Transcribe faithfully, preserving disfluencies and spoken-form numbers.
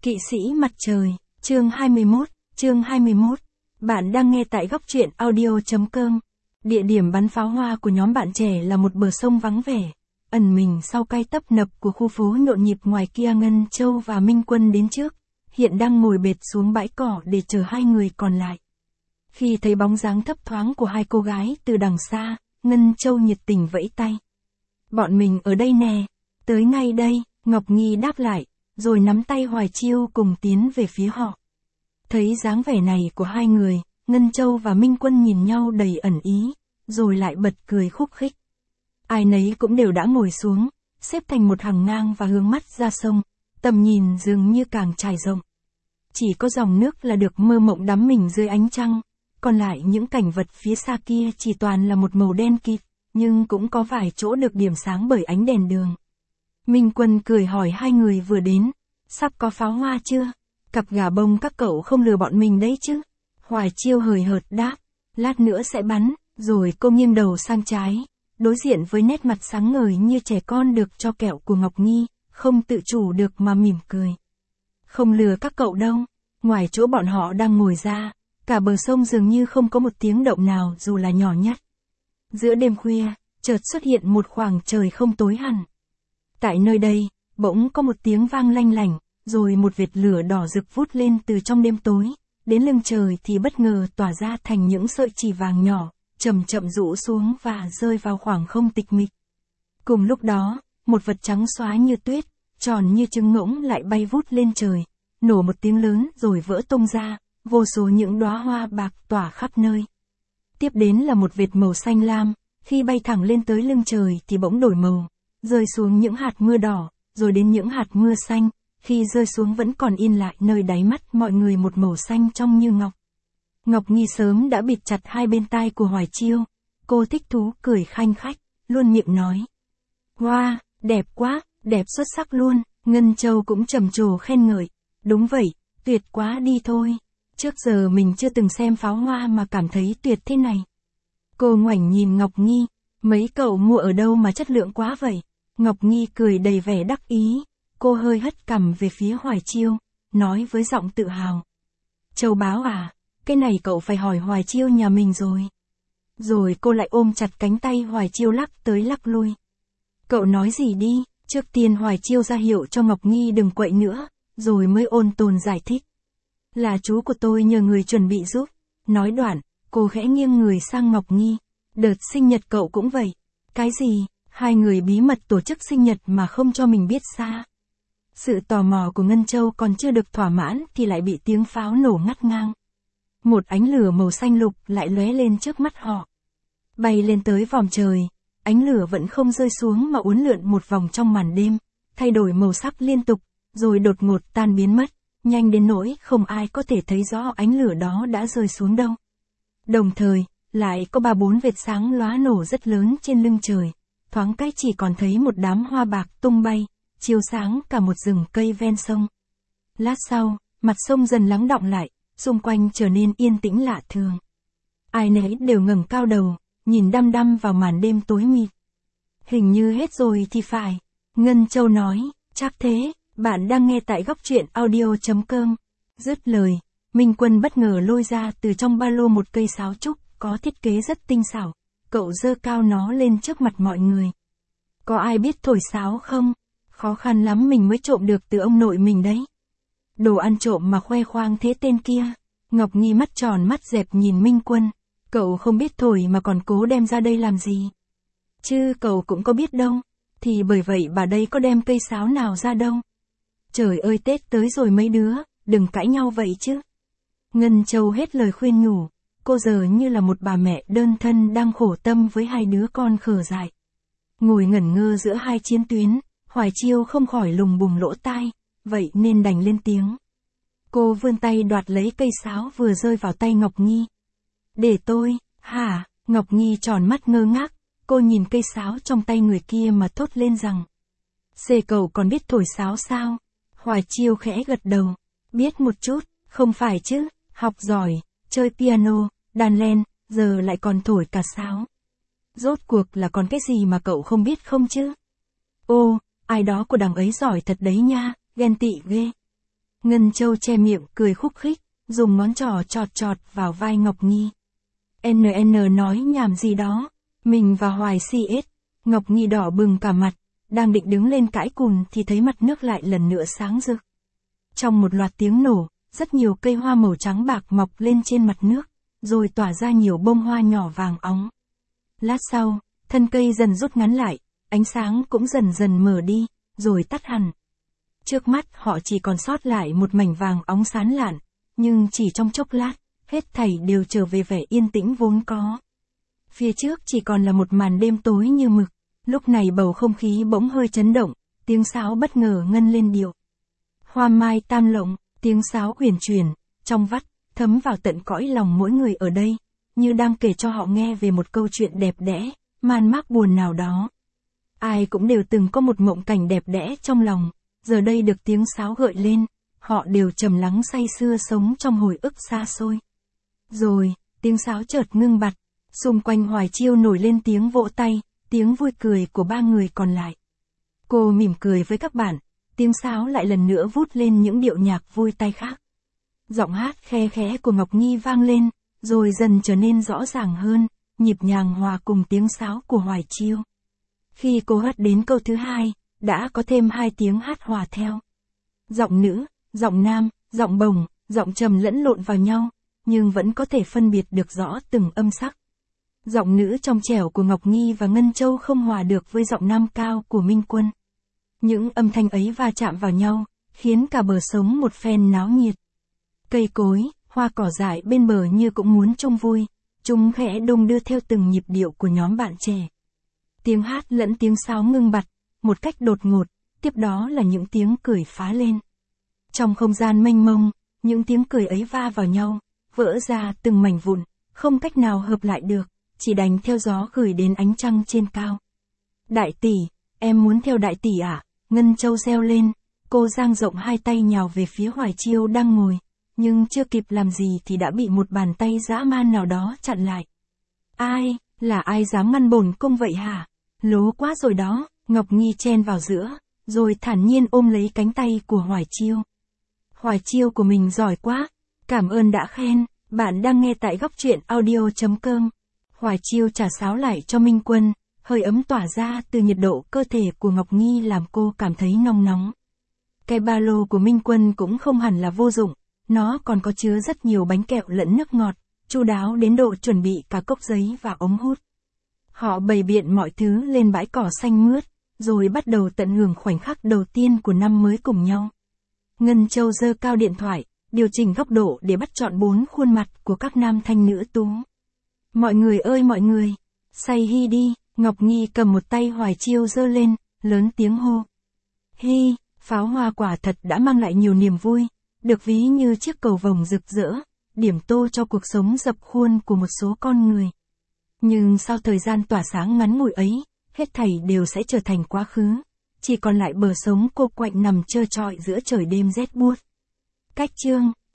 Kỵ sĩ mặt trời, chương hai mươi mốt, chương hai mươi mốt. Bạn đang nghe tại góc truyện audio chấm com. Địa điểm bắn pháo hoa của nhóm bạn trẻ là một bờ sông vắng vẻ, ẩn mình sau cái tấp nập của khu phố nhộn nhịp. Ngoài kia Ngân Châu và Minh Quân đến trước, hiện đang ngồi bệt xuống bãi cỏ để chờ hai người còn lại. Khi thấy bóng dáng thấp thoáng của hai cô gái từ đằng xa, Ngân Châu nhiệt tình vẫy tay. Bọn mình ở đây nè, tới ngay đây, Ngọc Nhi đáp lại, rồi nắm tay Hoài Chiêu cùng tiến về phía họ. Thấy dáng vẻ này của hai người, Ngân Châu và Minh Quân nhìn nhau đầy ẩn ý, rồi lại bật cười khúc khích. Ai nấy cũng đều đã ngồi xuống, xếp thành một hàng ngang và hướng mắt ra sông, tầm nhìn dường như càng trải rộng. Chỉ có dòng nước là được mơ mộng đắm mình dưới ánh trăng, còn lại những cảnh vật phía xa kia chỉ toàn là một màu đen kịt, nhưng cũng có vài chỗ được điểm sáng bởi ánh đèn đường. Minh Quân cười hỏi hai người vừa đến, sắp có pháo hoa chưa? Cặp gà bông các cậu không lừa bọn mình đấy chứ? Hoài Chiêu hời hợt đáp, lát nữa sẽ bắn, rồi cô nghiêng đầu sang trái, đối diện với nét mặt sáng ngời như trẻ con được cho kẹo của Ngọc Nhi, không tự chủ được mà mỉm cười. Không lừa các cậu đâu, ngoài chỗ bọn họ đang ngồi ra, cả bờ sông dường như không có một tiếng động nào dù là nhỏ nhất. Giữa đêm khuya, chợt xuất hiện một khoảng trời không tối hẳn. Tại nơi đây, bỗng có một tiếng vang lanh lảnh, rồi một vệt lửa đỏ rực vút lên từ trong đêm tối, đến lưng trời thì bất ngờ tỏa ra thành những sợi chỉ vàng nhỏ, chậm chậm rũ xuống và rơi vào khoảng không tịch mịch. Cùng lúc đó, một vật trắng xóa như tuyết, tròn như trứng ngỗng lại bay vút lên trời, nổ một tiếng lớn rồi vỡ tung ra, vô số những đóa hoa bạc tỏa khắp nơi. Tiếp đến là một vệt màu xanh lam, khi bay thẳng lên tới lưng trời thì bỗng đổi màu, rơi xuống những hạt mưa đỏ, rồi đến những hạt mưa xanh, khi rơi xuống vẫn còn in lại nơi đáy mắt mọi người một màu xanh trong như ngọc. Ngọc Nhi sớm đã bịt chặt hai bên tai của Hoài Chiêu, cô thích thú cười khanh khách, luôn miệng nói. Wow, đẹp quá, đẹp xuất sắc luôn. Ngân Châu cũng trầm trồ khen ngợi, đúng vậy, tuyệt quá đi thôi. Trước giờ mình chưa từng xem pháo hoa mà cảm thấy tuyệt thế này. Cô ngoảnh nhìn Ngọc Nhi, mấy cậu mua ở đâu mà chất lượng quá vậy? Ngọc Nhi cười đầy vẻ đắc ý, cô hơi hất cằm về phía Hoài Chiêu, nói với giọng tự hào. Châu báu à, cái này cậu phải hỏi Hoài Chiêu nhà mình rồi. Rồi cô lại ôm chặt cánh tay Hoài Chiêu lắc tới lắc lui. Cậu nói gì đi? Trước tiên Hoài Chiêu ra hiệu cho Ngọc Nhi đừng quậy nữa, rồi mới ôn tồn giải thích. Là chú của tôi nhờ người chuẩn bị giúp. Nói đoạn, cô khẽ nghiêng người sang Ngọc Nhi. Đợt sinh nhật cậu cũng vậy. Cái gì? Hai người bí mật tổ chức sinh nhật mà không cho mình biết xa. Sự tò mò của Ngân Châu còn chưa được thỏa mãn thì lại bị tiếng pháo nổ ngắt ngang. Một ánh lửa màu xanh lục lại lóe lên trước mắt họ. Bay lên tới vòm trời, ánh lửa vẫn không rơi xuống mà uốn lượn một vòng trong màn đêm, thay đổi màu sắc liên tục, rồi đột ngột tan biến mất, nhanh đến nỗi không ai có thể thấy rõ ánh lửa đó đã rơi xuống đâu. Đồng thời, lại có ba bốn vệt sáng lóa nổ rất lớn trên lưng trời, thoáng cái chỉ còn thấy một đám hoa bạc tung bay, chiếu sáng cả một rừng cây ven sông. Lát sau, mặt sông dần lắng đọng lại, xung quanh trở nên yên tĩnh lạ thường. Ai nấy đều ngẩng cao đầu, nhìn đăm đăm vào màn đêm tối mịt. Hình như hết rồi thì phải. Ngân Châu nói, chắc thế, bạn đang nghe tại góc truyện audio chấm com. Dứt lời, Minh Quân bất ngờ lôi ra từ trong ba lô một cây sáo trúc, có thiết kế rất tinh xảo. Cậu giơ cao nó lên trước mặt mọi người. Có ai biết thổi sáo không? Khó khăn lắm mình mới trộm được từ ông nội mình đấy. Đồ ăn trộm mà khoe khoang thế tên kia. Ngọc Nhi mắt tròn mắt dẹp nhìn Minh Quân. Cậu không biết thổi mà còn cố đem ra đây làm gì? Chứ cậu cũng có biết đâu. Thì bởi vậy bà đây có đem cây sáo nào ra đâu. Trời ơi Tết tới rồi mấy đứa, đừng cãi nhau vậy chứ. Ngân Châu hết lời khuyên nhủ. Cô giờ như là một bà mẹ đơn thân đang khổ tâm với hai đứa con khờ dại. Ngồi ngẩn ngơ giữa hai chiến tuyến, Hoài Chiêu không khỏi lùng bùng lỗ tai, vậy nên đành lên tiếng. Cô vươn tay đoạt lấy cây sáo vừa rơi vào tay Ngọc Nhi. Để tôi, hả? Ngọc Nhi tròn mắt ngơ ngác, cô nhìn cây sáo trong tay người kia mà thốt lên rằng. Xê cậu còn biết thổi sáo sao? Hoài Chiêu khẽ gật đầu, biết một chút, không phải chứ, học giỏi, chơi piano, đàn len, giờ lại còn thổi cả sáo. Rốt cuộc là còn cái gì mà cậu không biết không chứ? Ô, ai đó của đằng ấy giỏi thật đấy nha, ghen tị ghê. Ngân Châu che miệng cười khúc khích, dùng ngón trỏ chọt chọt vào vai Ngọc Nhi. en en nói nhảm gì đó, mình và Hoài xê ét, Ngọc Nhi đỏ bừng cả mặt, đang định đứng lên cãi cùn thì thấy mặt nước lại lần nữa sáng rực. Trong một loạt tiếng nổ, rất nhiều cây hoa màu trắng bạc mọc lên trên mặt nước, rồi tỏa ra nhiều bông hoa nhỏ vàng óng. Lát sau, thân cây dần rút ngắn lại, ánh sáng cũng dần dần mở đi, rồi tắt hẳn. Trước mắt họ chỉ còn sót lại một mảnh vàng óng sáng lạn, nhưng chỉ trong chốc lát, hết thảy đều trở về vẻ yên tĩnh vốn có. Phía trước chỉ còn là một màn đêm tối như mực, lúc này bầu không khí bỗng hơi chấn động, tiếng sáo bất ngờ ngân lên điệu. Hoa mai tam lộng, tiếng sáo huyền chuyển, trong vắt, thấm vào tận cõi lòng mỗi người ở đây, như đang kể cho họ nghe về một câu chuyện đẹp đẽ, man mác buồn nào đó. Ai cũng đều từng có một mộng cảnh đẹp đẽ trong lòng, giờ đây được tiếng sáo gợi lên, họ đều trầm lắng say sưa sống trong hồi ức xa xôi. Rồi, tiếng sáo chợt ngưng bặt, xung quanh Hoài Chiêu nổi lên tiếng vỗ tay, tiếng vui cười của ba người còn lại. Cô mỉm cười với các bạn, tiếng sáo lại lần nữa vút lên những điệu nhạc vui tai khác. Giọng hát khe khẽ của Ngọc Nhi vang lên, rồi dần trở nên rõ ràng hơn, nhịp nhàng hòa cùng tiếng sáo của Hoài Chiêu. Khi cô hát đến câu thứ hai, đã có thêm hai tiếng hát hòa theo. Giọng nữ, giọng nam, giọng bồng, giọng trầm lẫn lộn vào nhau, nhưng vẫn có thể phân biệt được rõ từng âm sắc. Giọng nữ trong trẻo của Ngọc Nhi và Ngân Châu không hòa được với giọng nam cao của Minh Quân. Những âm thanh ấy va chạm vào nhau, khiến cả bờ sống một phen náo nhiệt. Cây cối, hoa cỏ dại bên bờ như cũng muốn chung vui, chúng khẽ đung đưa theo từng nhịp điệu của nhóm bạn trẻ. Tiếng hát lẫn tiếng sáo ngưng bặt, một cách đột ngột, tiếp đó là những tiếng cười phá lên. Trong không gian mênh mông, những tiếng cười ấy va vào nhau, vỡ ra từng mảnh vụn, không cách nào hợp lại được, chỉ đành theo gió gửi đến ánh trăng trên cao. Đại tỷ, em muốn theo đại tỷ à? Ngân Châu reo lên, cô dang rộng hai tay nhào về phía Hoài Chiêu đang ngồi, nhưng chưa kịp làm gì thì đã bị một bàn tay dã man nào đó chặn lại. Ai, là ai dám ngăn bổn cung vậy hả? Lố quá rồi đó, Ngọc Nhi chen vào giữa, rồi thản nhiên ôm lấy cánh tay của Hoài Chiêu. Hoài Chiêu của mình giỏi quá, cảm ơn đã khen, bạn đang nghe tại góc truyện audio chấm com. Hoài Chiêu trả sáo lại cho Minh Quân, hơi ấm tỏa ra từ nhiệt độ cơ thể của Ngọc Nhi làm cô cảm thấy nóng nóng. Cái ba lô của Minh Quân cũng không hẳn là vô dụng, nó còn có chứa rất nhiều bánh kẹo lẫn nước ngọt, chu đáo đến độ chuẩn bị cả cốc giấy và ống hút. Họ bày biện mọi thứ lên bãi cỏ xanh mướt, rồi bắt đầu tận hưởng khoảnh khắc đầu tiên của năm mới cùng nhau. Ngân Châu giơ cao điện thoại, điều chỉnh góc độ để bắt trọn bốn khuôn mặt của các nam thanh nữ tú. Mọi người ơi mọi người, say hi đi, Ngọc Nhi cầm một tay Hoài Chiêu giơ lên, lớn tiếng hô. Hi, pháo hoa quả thật đã mang lại nhiều niềm vui, được ví như chiếc cầu vồng rực rỡ, điểm tô cho cuộc sống dập khuôn của một số con người. Nhưng sau thời gian tỏa sáng ngắn ngủi ấy, hết thảy đều sẽ trở thành quá khứ, chỉ còn lại bờ sống cô quạnh nằm trơ trọi giữa trời đêm rét buốt. Cách chương